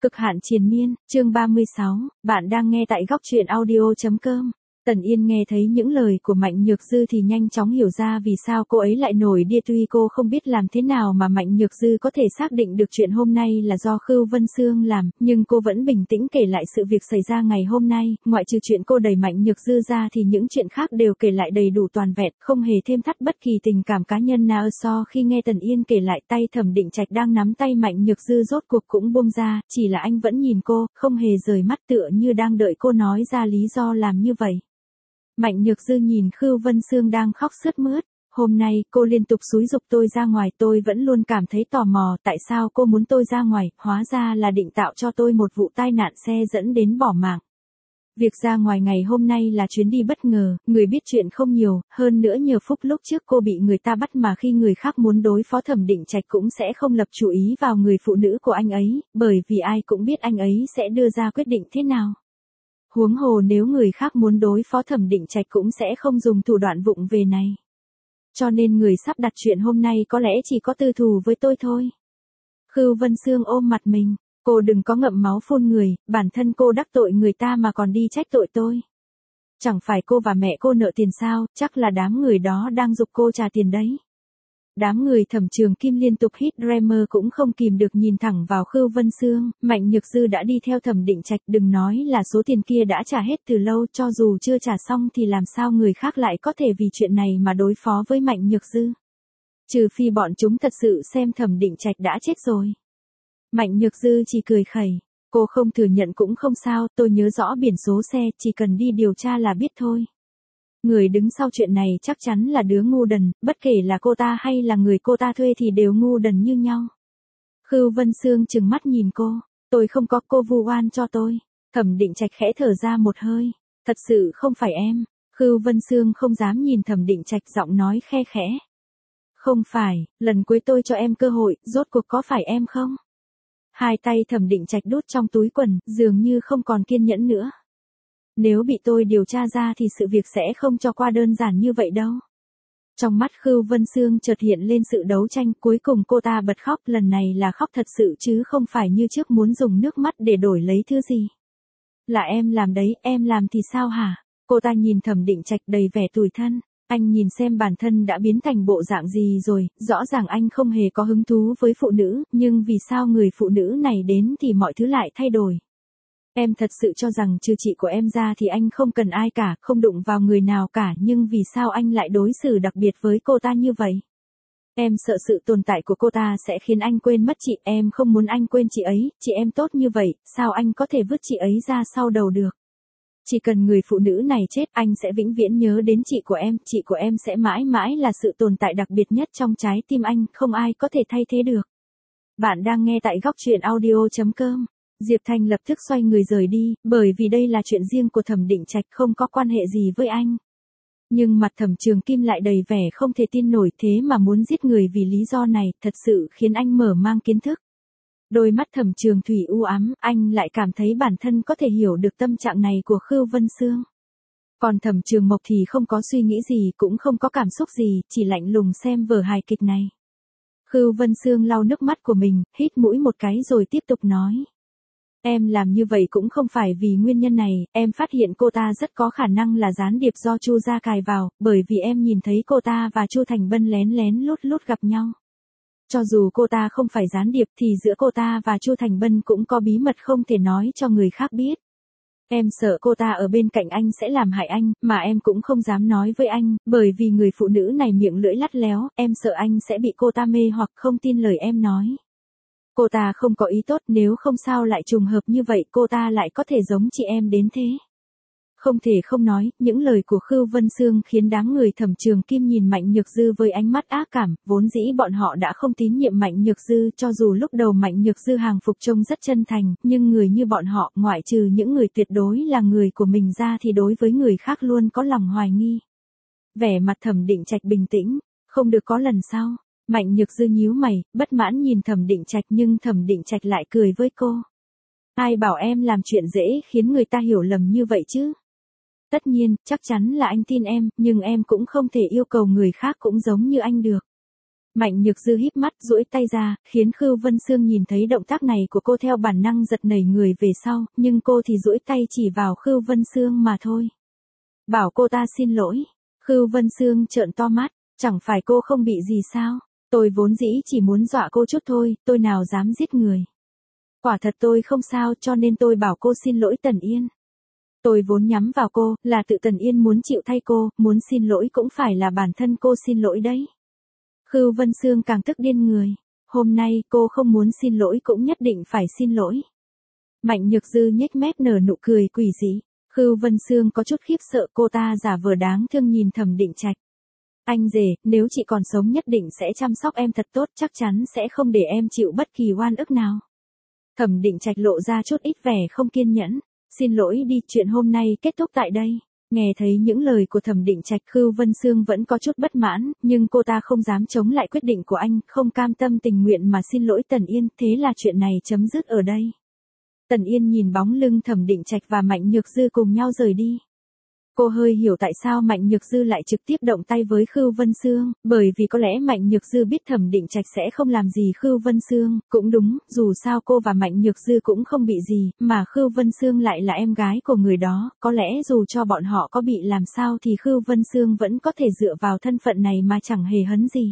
Cực hạn triền miên, chương 36, bạn đang nghe tại góc truyện audio.com. Tần Yên nghe thấy những lời của Mạnh Nhược Dư thì nhanh chóng hiểu ra vì sao cô ấy lại nổi điên, tuy cô không biết làm thế nào mà Mạnh Nhược Dư có thể xác định được chuyện hôm nay là do Khưu Vân Sương làm, nhưng cô vẫn bình tĩnh kể lại sự việc xảy ra ngày hôm nay, ngoại trừ chuyện cô đẩy Mạnh Nhược Dư ra thì những chuyện khác đều kể lại đầy đủ toàn vẹn, không hề thêm thắt bất kỳ tình cảm cá nhân nào. So khi nghe Tần Yên kể lại, tay Thẩm Định Trạch đang nắm tay Mạnh Nhược Dư rốt cuộc cũng buông ra, chỉ là anh vẫn nhìn cô, không hề rời mắt, tựa như đang đợi cô nói ra lý do làm như vậy. Mạnh Nhược Dư nhìn Khưu Vân Sương đang khóc sướt mướt. Hôm nay, cô liên tục xúi giục tôi ra ngoài, tôi vẫn luôn cảm thấy tò mò, tại sao cô muốn tôi ra ngoài, hóa ra là định tạo cho tôi một vụ tai nạn xe dẫn đến bỏ mạng. Việc ra ngoài ngày hôm nay là chuyến đi bất ngờ, người biết chuyện không nhiều, hơn nữa nhờ phúc lúc trước cô bị người ta bắt mà khi người khác muốn đối phó Thẩm Định Trạch cũng sẽ không lập chú ý vào người phụ nữ của anh ấy, bởi vì ai cũng biết anh ấy sẽ đưa ra quyết định thế nào. Huống hồ nếu người khác muốn đối phó Thẩm Định Trạch cũng sẽ không dùng thủ đoạn vụng về này. Cho nên người sắp đặt chuyện hôm nay có lẽ chỉ có tư thù với tôi thôi. Khưu Vân Sương ôm mặt mình, cô đừng có ngậm máu phun người, bản thân cô đắc tội người ta mà còn đi trách tội tôi. Chẳng phải cô và mẹ cô nợ tiền sao, chắc là đám người đó đang giục cô trả tiền đấy. Đám người Thẩm Trường Kim liên tục hít Dreamer cũng không kìm được nhìn thẳng vào Khưu Vân Sương. Mạnh Nhược Dư đã đi theo Thẩm Định Trạch, đừng nói là số tiền kia đã trả hết từ lâu, cho dù chưa trả xong thì làm sao người khác lại có thể vì chuyện này mà đối phó với Mạnh Nhược Dư. Trừ phi bọn chúng thật sự xem Thẩm Định Trạch đã chết rồi. Mạnh Nhược Dư chỉ cười khẩy, cô không thừa nhận cũng không sao, tôi nhớ rõ biển số xe, chỉ cần đi điều tra là biết thôi. Người đứng sau chuyện này chắc chắn là đứa ngu đần, bất kể là cô ta hay là người cô ta thuê thì đều ngu đần như nhau. Khưu Vân Sương trừng mắt nhìn cô, tôi không có, cô vu oan cho tôi. Thẩm Định Trạch khẽ thở ra một hơi, thật sự không phải em. Khưu Vân Sương không dám nhìn Thẩm Định Trạch, giọng nói khe khẽ. Không phải, lần cuối tôi cho em cơ hội, rốt cuộc có phải em không? Hai tay Thẩm Định Trạch đút trong túi quần, dường như không còn kiên nhẫn nữa. Nếu bị tôi điều tra ra thì sự việc sẽ không cho qua đơn giản như vậy đâu. Trong mắt Khưu Vân Sương chợt hiện lên sự đấu tranh, cuối cùng cô ta bật khóc, lần này là khóc thật sự chứ không phải như trước muốn dùng nước mắt để đổi lấy thứ gì. Là em làm đấy, em làm thì sao hả? Cô ta nhìn Thẩm Định Trạch đầy vẻ tủi thân, anh nhìn xem bản thân đã biến thành bộ dạng gì rồi, rõ ràng anh không hề có hứng thú với phụ nữ, nhưng vì sao người phụ nữ này đến thì mọi thứ lại thay đổi. Em thật sự cho rằng trừ chị của em ra thì anh không cần ai cả, không đụng vào người nào cả, nhưng vì sao anh lại đối xử đặc biệt với cô ta như vậy? Em sợ sự tồn tại của cô ta sẽ khiến anh quên mất chị, em không muốn anh quên chị ấy, chị em tốt như vậy, sao anh có thể vứt chị ấy ra sau đầu được? Chỉ cần người phụ nữ này chết, anh sẽ vĩnh viễn nhớ đến chị của em sẽ mãi mãi là sự tồn tại đặc biệt nhất trong trái tim anh, không ai có thể thay thế được. Bạn đang nghe tại góc truyện audio.com. Diệp Thanh lập tức xoay người rời đi, bởi vì đây là chuyện riêng của Thẩm Định Trạch, không có quan hệ gì với anh. Nhưng mặt Thẩm Trường Kim lại đầy vẻ không thể tin nổi, thế mà muốn giết người vì lý do này, thật sự khiến anh mở mang kiến thức. Đôi mắt Thẩm Trường Thủy u ám, anh lại cảm thấy bản thân có thể hiểu được tâm trạng này của Khưu Vân Sương. Còn Thẩm Trường Mộc thì không có suy nghĩ gì, cũng không có cảm xúc gì, chỉ lạnh lùng xem vở hài kịch này. Khưu Vân Sương lau nước mắt của mình, hít mũi một cái rồi tiếp tục nói. Em làm như vậy cũng không phải vì nguyên nhân này, em phát hiện cô ta rất có khả năng là gián điệp do Chu gia cài vào, bởi vì em nhìn thấy cô ta và Chu Thành Bân lén lén lút lút gặp nhau. Cho dù cô ta không phải gián điệp thì giữa cô ta và Chu Thành Bân cũng có bí mật không thể nói cho người khác biết. Em sợ cô ta ở bên cạnh anh sẽ làm hại anh, mà em cũng không dám nói với anh, bởi vì người phụ nữ này miệng lưỡi lắt léo, em sợ anh sẽ bị cô ta mê hoặc không tin lời em nói. Cô ta không có ý tốt, nếu không sao lại trùng hợp như vậy, cô ta lại có thể giống chị em đến thế. Không thể không nói, những lời của Khưu Vân Sương khiến đám người Thẩm Trường Kim nhìn Mạnh Nhược Dư với ánh mắt ác cảm, vốn dĩ bọn họ đã không tín nhiệm Mạnh Nhược Dư, cho dù lúc đầu Mạnh Nhược Dư hàng phục trông rất chân thành, nhưng người như bọn họ, ngoại trừ những người tuyệt đối là người của mình ra thì đối với người khác luôn có lòng hoài nghi. Vẻ mặt Thẩm Định Trạch bình tĩnh, không được có lần sau. Mạnh Nhược Dư nhíu mày, bất mãn nhìn Thẩm Định Trạch, nhưng Thẩm Định Trạch lại cười với cô. Ai bảo em làm chuyện dễ khiến người ta hiểu lầm như vậy chứ? Tất nhiên, chắc chắn là anh tin em, nhưng em cũng không thể yêu cầu người khác cũng giống như anh được. Mạnh Nhược Dư híp mắt duỗi tay ra, khiến Khưu Vân Sương nhìn thấy động tác này của cô theo bản năng giật nảy người về sau, nhưng cô thì duỗi tay chỉ vào Khưu Vân Sương mà thôi. Bảo cô ta xin lỗi. Khưu Vân Sương trợn to mắt, chẳng phải cô không bị gì sao? Tôi vốn dĩ chỉ muốn dọa cô chút thôi, tôi nào dám giết người. Quả thật tôi không sao cho nên tôi bảo cô xin lỗi Tần Yên. Tôi vốn nhắm vào cô, là tự Tần Yên muốn chịu thay cô, muốn xin lỗi cũng phải là bản thân cô xin lỗi đấy. Khưu Vân Sương càng tức điên người. Hôm nay cô không muốn xin lỗi cũng nhất định phải xin lỗi. Mạnh Nhược Dư nhếch mép nở nụ cười quỷ dị. Khưu Vân Sương có chút khiếp sợ, cô ta giả vờ đáng thương nhìn Thẩm Định Trạch. Anh rể, nếu chị còn sống nhất định sẽ chăm sóc em thật tốt, chắc chắn sẽ không để em chịu bất kỳ oan ức nào. Thẩm Định Trạch lộ ra chút ít vẻ không kiên nhẫn. Xin lỗi đi, chuyện hôm nay kết thúc tại đây. Nghe thấy những lời của Thẩm Định Trạch, Khưu Vân Sương vẫn có chút bất mãn, nhưng cô ta không dám chống lại quyết định của anh, không cam tâm tình nguyện mà xin lỗi Tần Yên, thế là chuyện này chấm dứt ở đây. Tần Yên nhìn bóng lưng Thẩm Định Trạch và Mạnh Nhược Dư cùng nhau rời đi. Cô hơi hiểu tại sao Mạnh Nhược Dư lại trực tiếp động tay với Khưu Vân Sương, bởi vì có lẽ Mạnh Nhược Dư biết Thẩm Định Trạch sẽ không làm gì Khưu Vân Sương, cũng đúng, dù sao cô và Mạnh Nhược Dư cũng không bị gì, mà Khưu Vân Sương lại là em gái của người đó, có lẽ dù cho bọn họ có bị làm sao thì Khưu Vân Sương vẫn có thể dựa vào thân phận này mà chẳng hề hấn gì.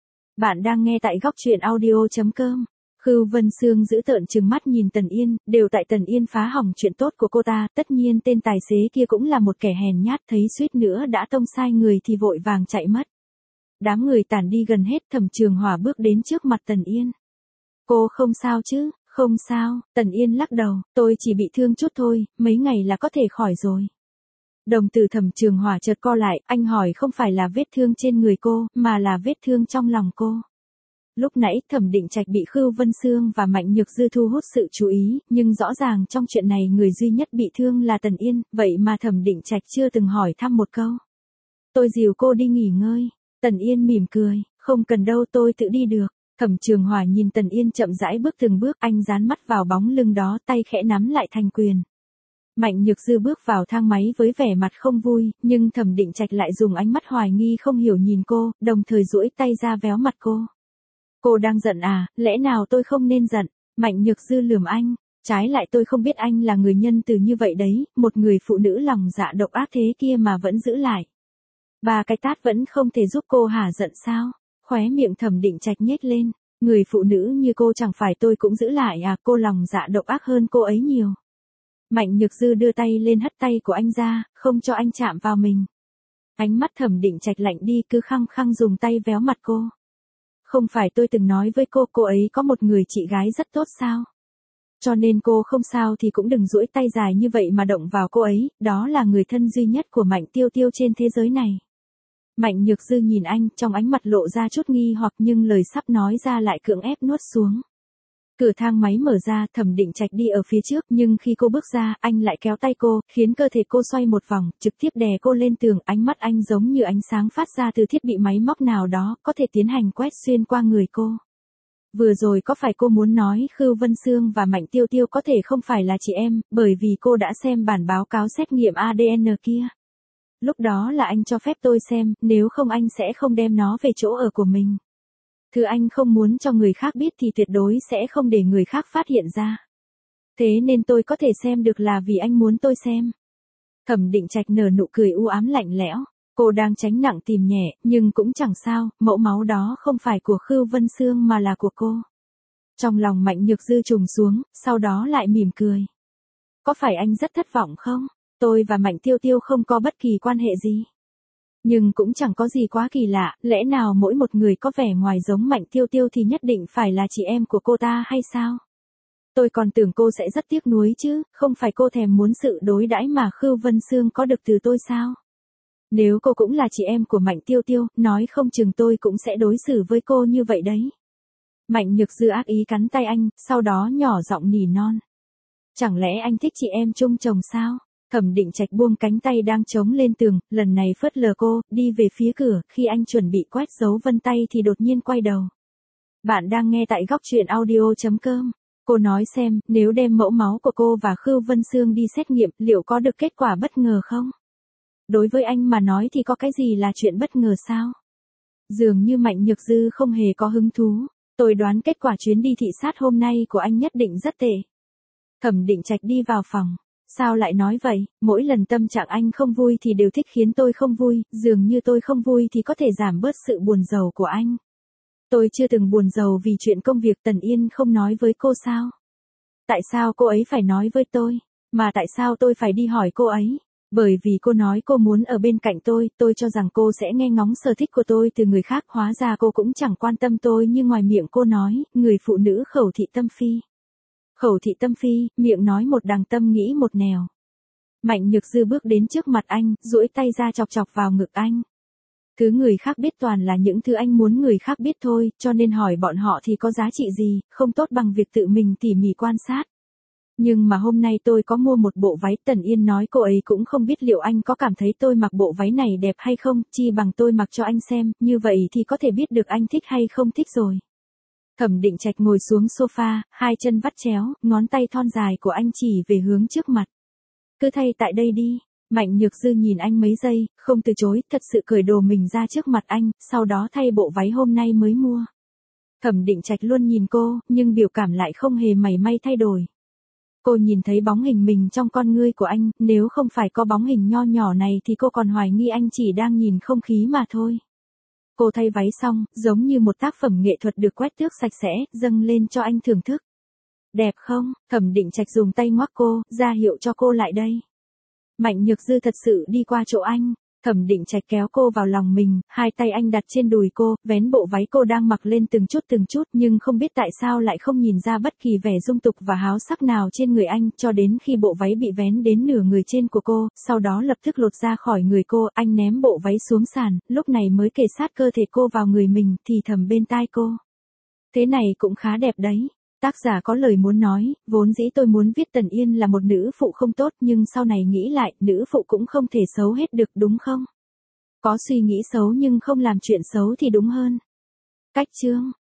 Bạn đang nghe tại góc truyện audio.com. Khưu Vân Sương giữ tợn trừng mắt nhìn Tần Yên, đều tại Tần Yên phá hỏng chuyện tốt của cô ta, tất nhiên tên tài xế kia cũng là một kẻ hèn nhát, thấy suýt nữa đã tông sai người thì vội vàng chạy mất. Đám người tản đi gần hết, Thẩm Trường Hòa bước đến trước mặt Tần Yên. Cô không sao chứ? Không sao, Tần Yên lắc đầu, tôi chỉ bị thương chút thôi, mấy ngày là có thể khỏi rồi. Đồng tử Thẩm Trường Hòa chợt co lại, anh hỏi không phải là vết thương trên người cô, mà là vết thương trong lòng cô. Lúc nãy Thẩm Định Trạch bị Khưu Vân Sương và Mạnh Nhược Dư thu hút sự chú ý, nhưng rõ ràng trong chuyện này người duy nhất bị thương là Tần Yên, vậy mà Thẩm Định Trạch chưa từng hỏi thăm một câu. Tôi dìu cô đi nghỉ ngơi. Tần Yên mỉm cười, không cần đâu, tôi tự đi được. Thẩm Trường Hòa nhìn Tần Yên chậm rãi bước từng bước, anh dán mắt vào bóng lưng đó, tay khẽ nắm lại thành quyền. Mạnh Nhược Dư bước vào thang máy với vẻ mặt không vui, nhưng Thẩm Định Trạch lại dùng ánh mắt hoài nghi không hiểu nhìn cô, đồng thời duỗi tay ra véo mặt cô. Cô đang giận à, lẽ nào tôi không nên giận? Mạnh Nhược Dư lườm anh, trái lại tôi không biết anh là người nhân từ như vậy đấy, một người phụ nữ lòng dạ độc ác thế kia mà vẫn giữ lại. Ba cái tát vẫn không thể giúp cô hả giận sao? Khóe miệng Thẩm Định Trạch nhếch lên, người phụ nữ như cô chẳng phải tôi cũng giữ lại à, cô lòng dạ độc ác hơn cô ấy nhiều. Mạnh Nhược Dư đưa tay lên hất tay của anh ra, không cho anh chạm vào mình. Ánh mắt Thẩm Định Trạch lạnh đi, cứ khăng khăng dùng tay véo mặt cô. Không phải tôi từng nói với cô ấy có một người chị gái rất tốt sao? Cho nên cô không sao thì cũng đừng duỗi tay dài như vậy mà động vào cô ấy, đó là người thân duy nhất của Mạnh Tiêu Tiêu trên thế giới này. Mạnh Nhược Dư nhìn anh, trong ánh mặt lộ ra chút nghi hoặc nhưng lời sắp nói ra lại cưỡng ép nuốt xuống. Cửa thang máy mở ra, Thẩm Định Trạch đi ở phía trước, nhưng khi cô bước ra, anh lại kéo tay cô, khiến cơ thể cô xoay một vòng, trực tiếp đè cô lên tường, ánh mắt anh giống như ánh sáng phát ra từ thiết bị máy móc nào đó, có thể tiến hành quét xuyên qua người cô. Vừa rồi có phải cô muốn nói Khưu Vân Sương và Mạnh Tiêu Tiêu có thể không phải là chị em, bởi vì cô đã xem bản báo cáo xét nghiệm ADN kia. Lúc đó là anh cho phép tôi xem, nếu không anh sẽ không đem nó về chỗ ở của mình. Thứ anh không muốn cho người khác biết thì tuyệt đối sẽ không để người khác phát hiện ra. Thế nên tôi có thể xem được là vì anh muốn tôi xem. Thẩm Định Trạch nở nụ cười u ám lạnh lẽo. Cô đang tránh nặng tìm nhẹ, nhưng cũng chẳng sao, mẫu máu đó không phải của Khưu Vân Sương mà là của cô. Trong lòng Mạnh Nhược Dư trùng xuống, sau đó lại mỉm cười. Có phải anh rất thất vọng không? Tôi và Mạnh Tiêu Tiêu không có bất kỳ quan hệ gì. Nhưng cũng chẳng có gì quá kỳ lạ, lẽ nào mỗi một người có vẻ ngoài giống Mạnh Tiêu Tiêu thì nhất định phải là chị em của cô ta hay sao? Tôi còn tưởng cô sẽ rất tiếc nuối chứ, không phải cô thèm muốn sự đối đãi mà Khưu Vân Sương có được từ tôi sao? Nếu cô cũng là chị em của Mạnh Tiêu Tiêu, nói không chừng tôi cũng sẽ đối xử với cô như vậy đấy. Mạnh Nhược Dư ác ý cắn tay anh, sau đó nhỏ giọng nỉ non. Chẳng lẽ anh thích chị em chung chồng sao? Thẩm Định Trạch buông cánh tay đang chống lên tường, lần này phớt lờ cô, đi về phía cửa, khi anh chuẩn bị quét dấu vân tay thì đột nhiên quay đầu. Bạn đang nghe tại góc truyện audio.com. Cô nói xem, nếu đem mẫu máu của cô và Khưu Vân Sương đi xét nghiệm, liệu có được kết quả bất ngờ không? Đối với anh mà nói thì có cái gì là chuyện bất ngờ sao? Dường như Mạnh Nhược Dư không hề có hứng thú. Tôi đoán kết quả chuyến đi thị sát hôm nay của anh nhất định rất tệ. Thẩm Định Trạch đi vào phòng. Sao lại nói vậy, mỗi lần tâm trạng anh không vui thì đều thích khiến tôi không vui, dường như tôi không vui thì có thể giảm bớt sự buồn rầu của anh. Tôi chưa từng buồn rầu vì chuyện công việc. Tần Yên không nói với cô sao? Tại sao cô ấy phải nói với tôi? Mà tại sao tôi phải đi hỏi cô ấy? Bởi vì cô nói cô muốn ở bên cạnh tôi cho rằng cô sẽ nghe ngóng sở thích của tôi từ người khác, hóa ra cô cũng chẳng quan tâm tôi như ngoài miệng cô nói, người phụ nữ khẩu thị tâm phi. Khẩu thị tâm phi, miệng nói một đằng tâm nghĩ một nẻo. Mạnh Nhược Dư bước đến trước mặt anh, duỗi tay ra chọc chọc vào ngực anh. Thứ người khác biết toàn là những thứ anh muốn người khác biết thôi, cho nên hỏi bọn họ thì có giá trị gì, không tốt bằng việc tự mình tỉ mỉ quan sát. Nhưng mà hôm nay tôi có mua một bộ váy. Tần Yên nói cô ấy cũng không biết liệu anh có cảm thấy tôi mặc bộ váy này đẹp hay không, chi bằng tôi mặc cho anh xem, như vậy thì có thể biết được anh thích hay không thích rồi. Thẩm Định Trạch ngồi xuống sofa, hai chân vắt chéo, ngón tay thon dài của anh chỉ về hướng trước mặt. Cứ thay tại đây đi. Mạnh Nhược Dư nhìn anh mấy giây, không từ chối, thật sự cởi đồ mình ra trước mặt anh, sau đó thay bộ váy hôm nay mới mua. Thẩm Định Trạch luôn nhìn cô, nhưng biểu cảm lại không hề mảy may thay đổi. Cô nhìn thấy bóng hình mình trong con ngươi của anh, nếu không phải có bóng hình nho nhỏ này thì cô còn hoài nghi anh chỉ đang nhìn không khí mà thôi. Cô thay váy xong, giống như một tác phẩm nghệ thuật được quét tước sạch sẽ, dâng lên cho anh thưởng thức. Đẹp không? Thẩm Định Trạch dùng tay ngoắc cô, ra hiệu cho cô lại đây. Mạnh Nhược Dư thật sự đi qua chỗ anh. Thẩm Định Trạch kéo cô vào lòng mình, hai tay anh đặt trên đùi cô, vén bộ váy cô đang mặc lên từng chút, nhưng không biết tại sao lại không nhìn ra bất kỳ vẻ dung tục và háo sắc nào trên người anh, cho đến khi bộ váy bị vén đến nửa người trên của cô, sau đó lập tức lột ra khỏi người cô, anh ném bộ váy xuống sàn, lúc này mới kề sát cơ thể cô vào người mình, thì thầm bên tai cô. Thế này cũng khá đẹp đấy. Tác giả có lời muốn nói, vốn dĩ tôi muốn viết Tần Yên là một nữ phụ không tốt, nhưng sau này nghĩ lại, nữ phụ cũng không thể xấu hết được đúng không? Có suy nghĩ xấu nhưng không làm chuyện xấu thì đúng hơn. Cách chương